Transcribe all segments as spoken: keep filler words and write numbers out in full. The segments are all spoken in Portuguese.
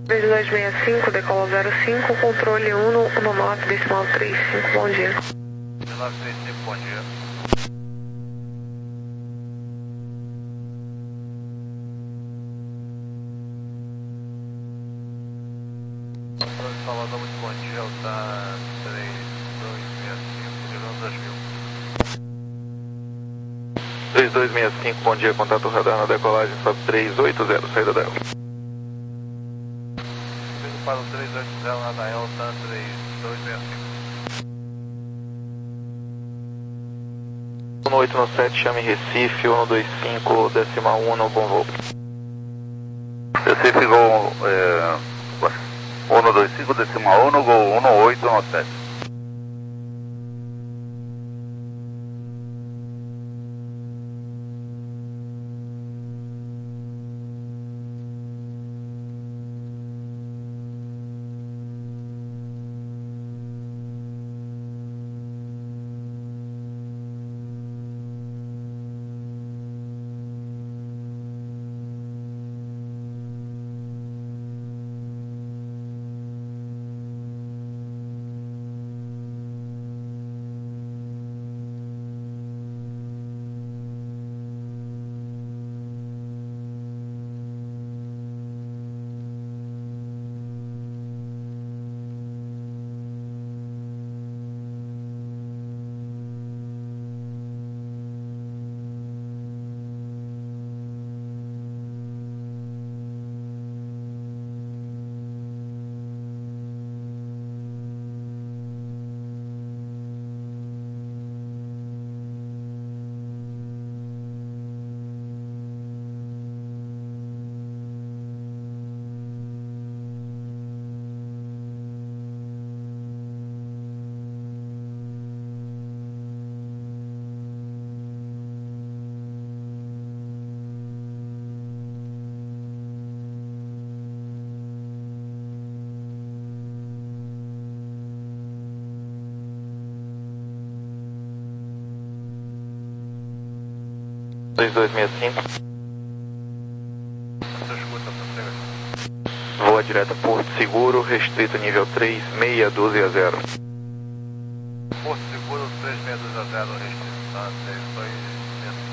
três dois seis cinco, decola zero cinco, controle um no nove decimal três cinco, bom dia. nove três cinco, bom dia. Salvador, muito bom dia, Alta três dois seis cinco, Girão dois mil. três dois seis cinco, bom dia, contato radar na decolagem, sobe três oito zero, saída da Elta. Subindo para o três oito zero na da Elta, três dois seis cinco. um oito no sete, chame Recife, um dois cinco, decimal um, no bom voo. Recife, gol, é, um dois cinco, decimal um, gol um oito no sete. três dois seis cinco. Você escuta, você Voa direto Porto Seguro, restrito nível três, seis doze a zero. Porto Seguro, três seis doze a zero, restrito, tá? três dois seis cinco.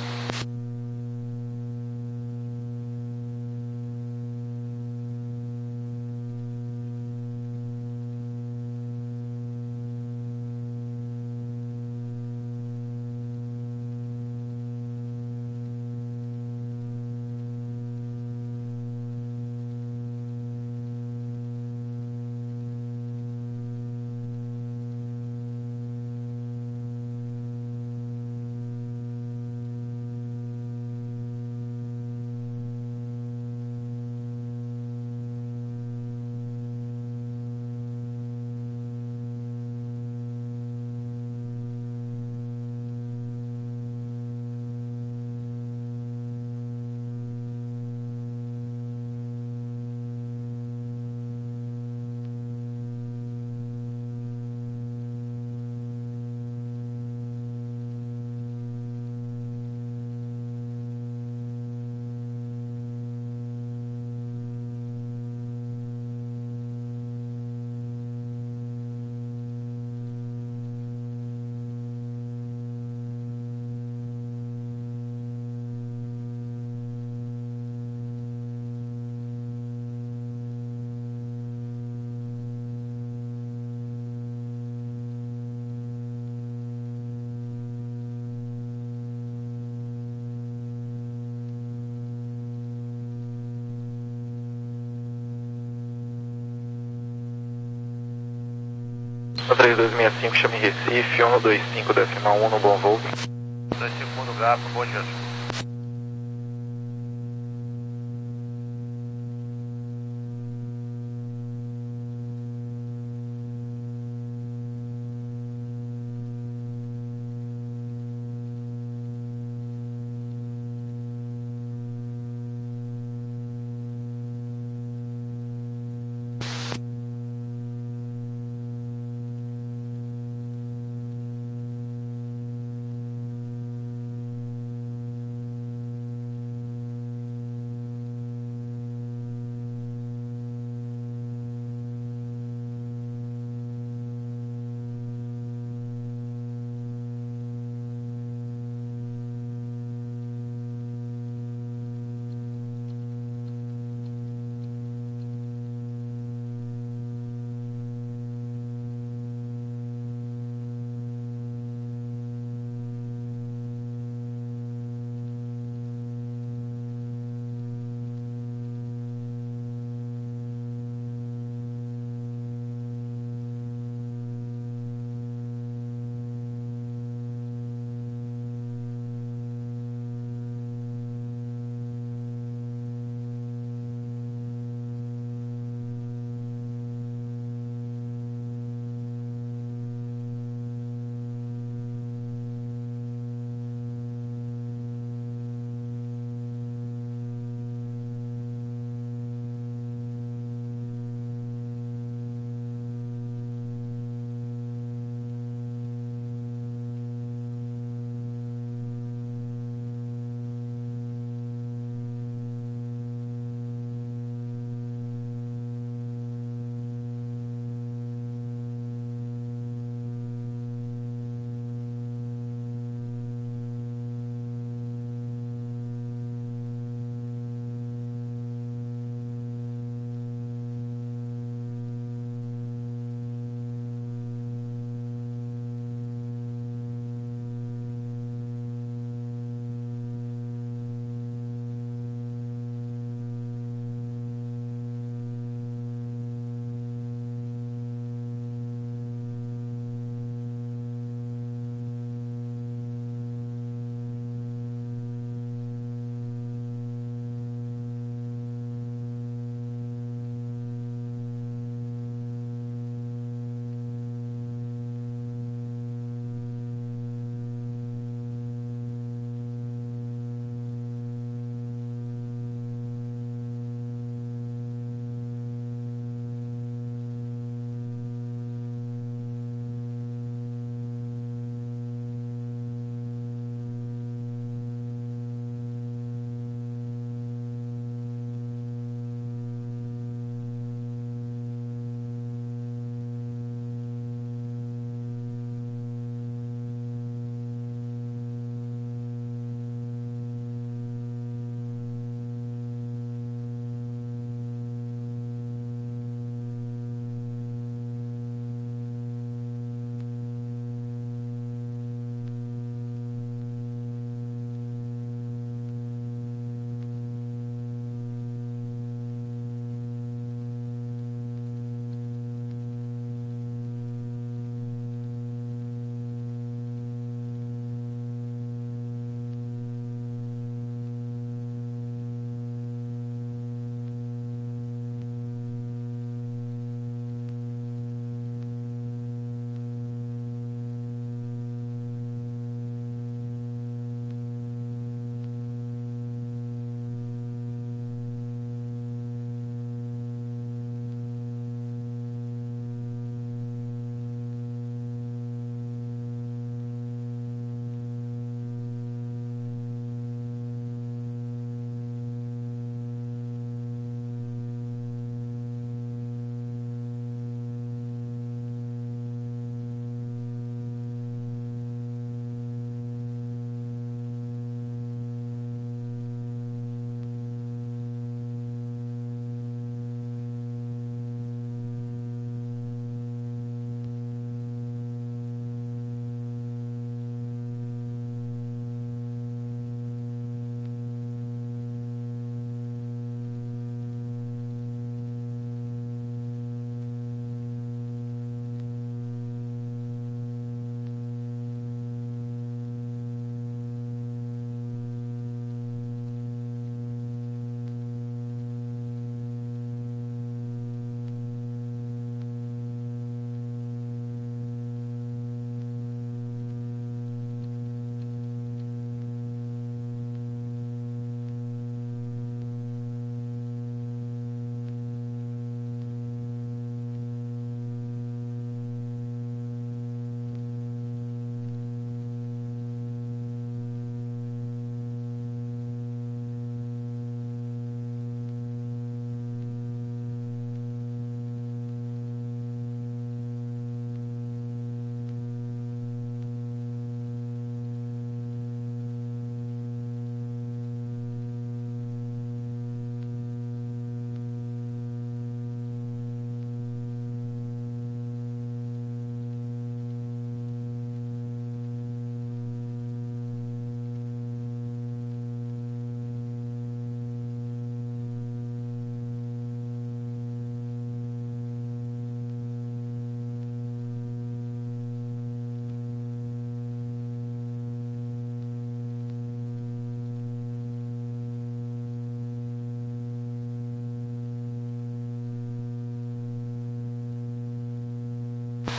três dois seis cinco, chame Recife, um dois cinco, decimal um, no bom voo. dois cinco no Gato, bom dia.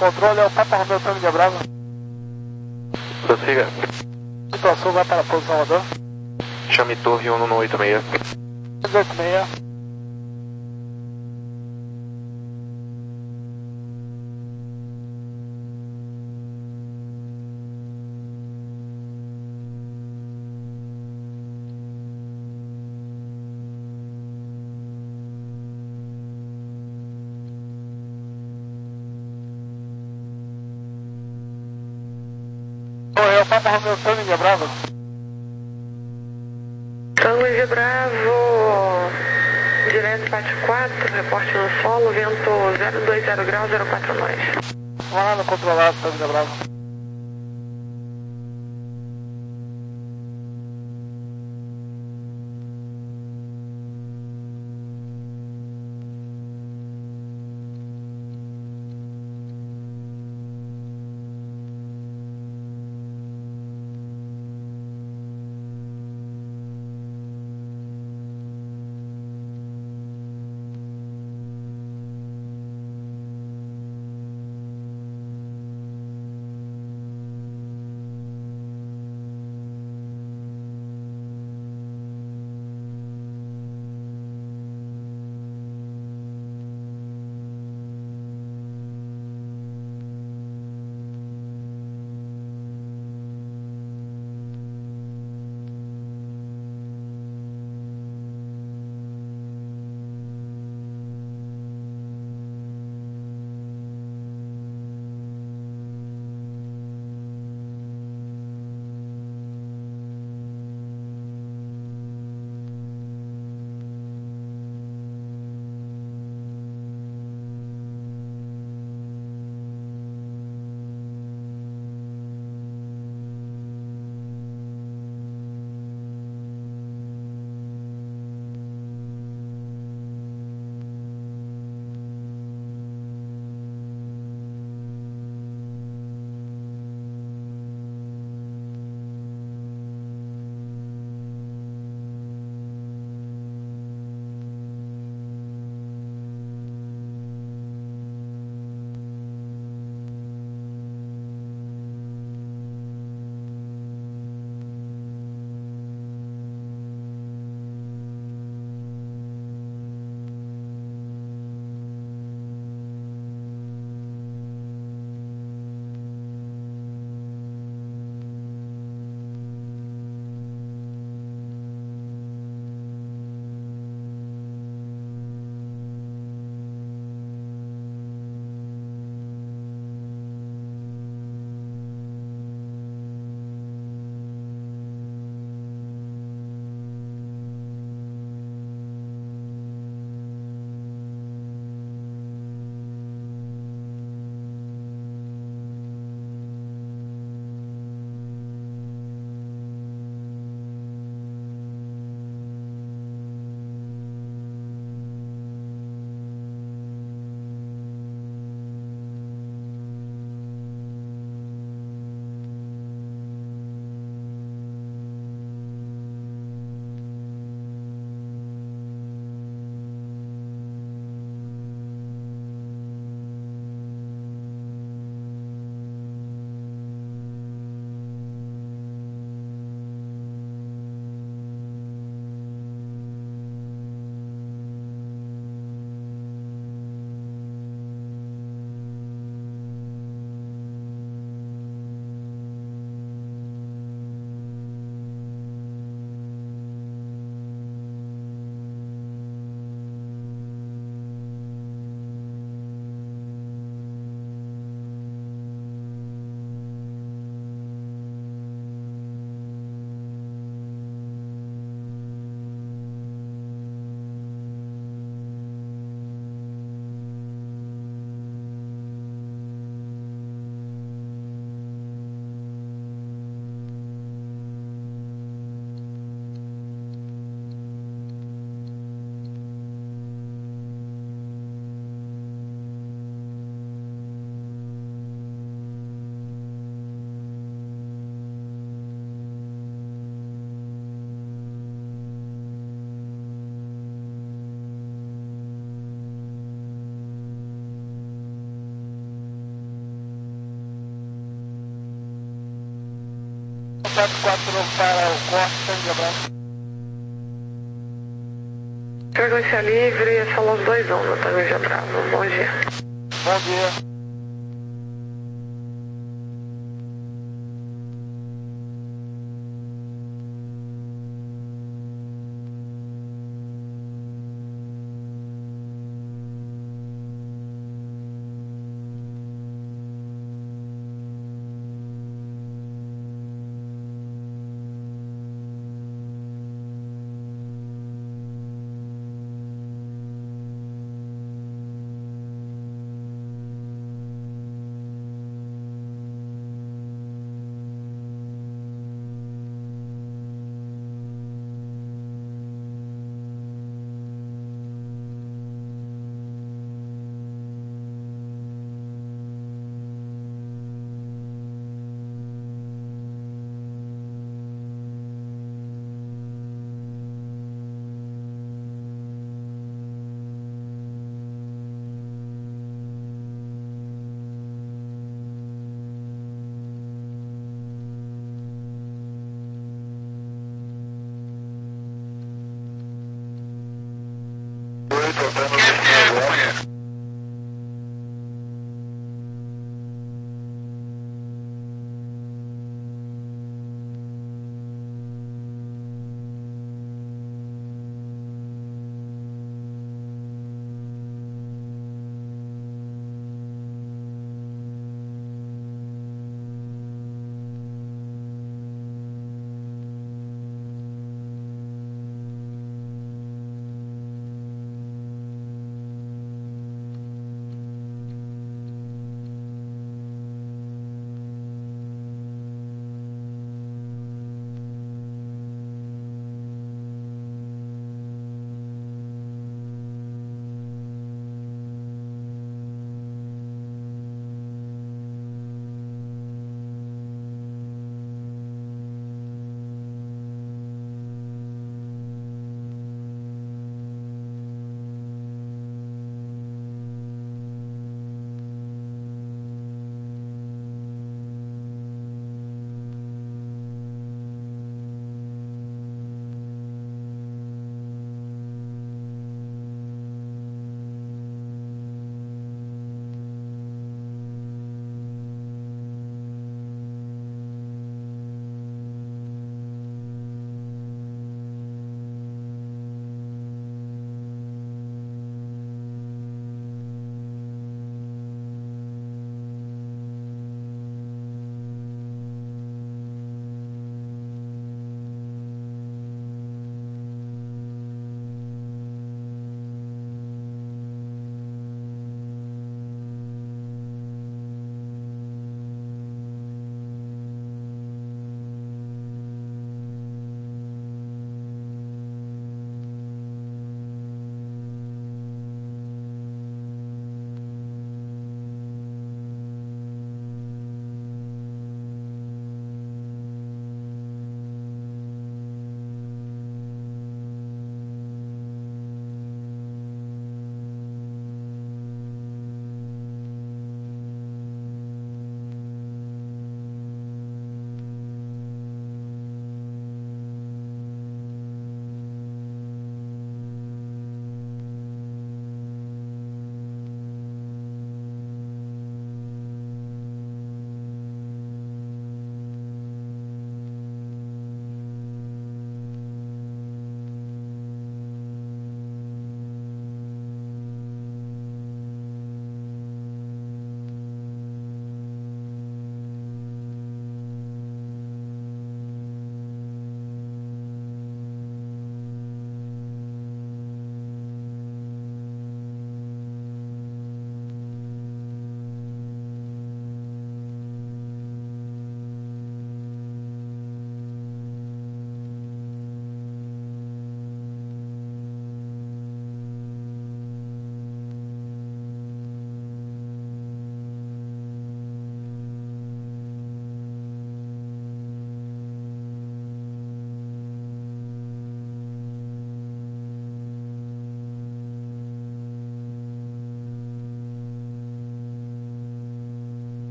Controle é o Papa Romeu Tango de Brava. Prossiga. Situação vai para a posição rodando. Chame Torre um no oito seis. oito seis. É o Papa Romeu Tango de Brava. Tango de Bravo, direto Pátio quatro, reporte no solo, vento zero dois zero graus, zero quatro nós. Vamos lá no controlado, Tango de Brava. sete quatro para o corte, Tangue Abraço. Frequência livre, são os dois um no Tango de Bravo. Bom dia. Bom dia.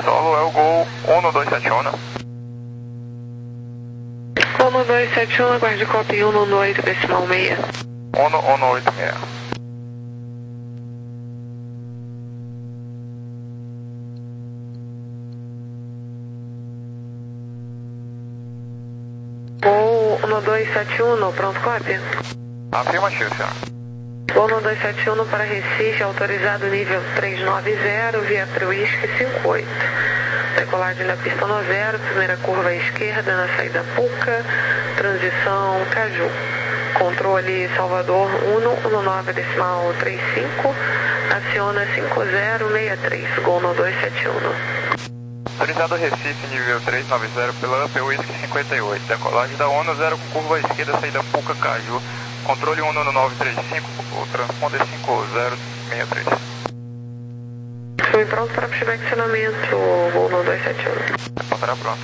solo é o Gol um dois sete um. um dois sete um, aguarde copy um um oito decimal seis. um um oito seis. Gol um dois sete um, pronto, copy? Afirmativo, senhor. Gol um dois sete um para Recife, autorizado nível trezentos e noventa, via Whisky cinco oito. Decolagem na pista no zero, primeira curva à esquerda na saída Puca, transição Caju. Controle Salvador um um nove decimal trinta e cinco, aciona cinco zero seis três, Gol um dois sete um. Autorizado Recife, nível trezentos e noventa pela Up Whisky cinquenta e oito. Decolagem da ONU zero com curva à esquerda, saída Puca Caju. Controle um um nove três cinco, o transponder cinco zero seis três. Fui pronto para pushback acionamento, Gol um dois sete um. Estará pronto.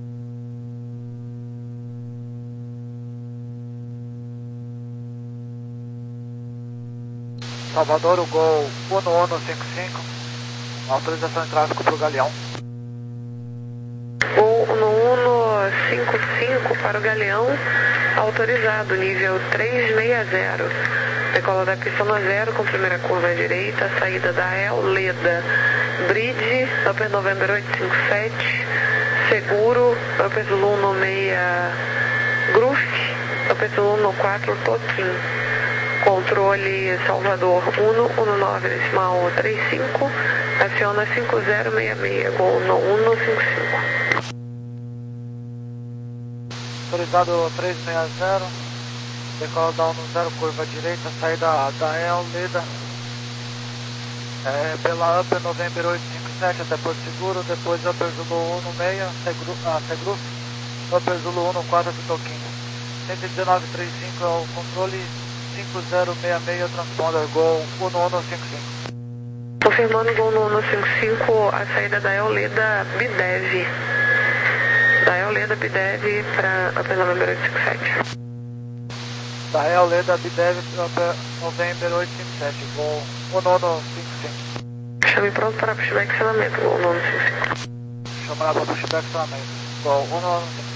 Salvador, o Gol um um cinco cinco, autorização de tráfego para o Galeão. Gol um um cinco cinco para o Galeão, autorizado, nível trezentos e sessenta. Decola da pista no zero com primeira curva à direita, saída da El Leda, Bridge, Upper November oito cinco sete, Seguro, Upper Zulu no seis Groove, Upper Zulu no quatro Toquim. Controle Salvador um um nove decimal trinta e cinco, aciona cinco zero seis seis, Gol um um cinco cinco. Autorizado trezentos e sessenta, decola da um zero, curva direita, saída da El Leda, é, pela Upper November oito cinco sete até Porto Seguro, depois Upper Zulu um seis, Segru, ah, Segru, Upper Zulu um quatro Toquim. cento e dezenove trinta e cinco é o controle, cinco zero seis seis, transponder, Gol um um cinco cinco. Confirmando Gol um um cinco cinco, a saída da El Leda Bidev. Da El Leda Bidev para Upper November oito cinco sete. Da El Leda Bidev para November oito cinco sete, Gol um um cinco cinco. Chame pronto para pushback acionamento, Gol um um cinco cinco. Chamada para pushback acionamento, Gol um um cinco cinco.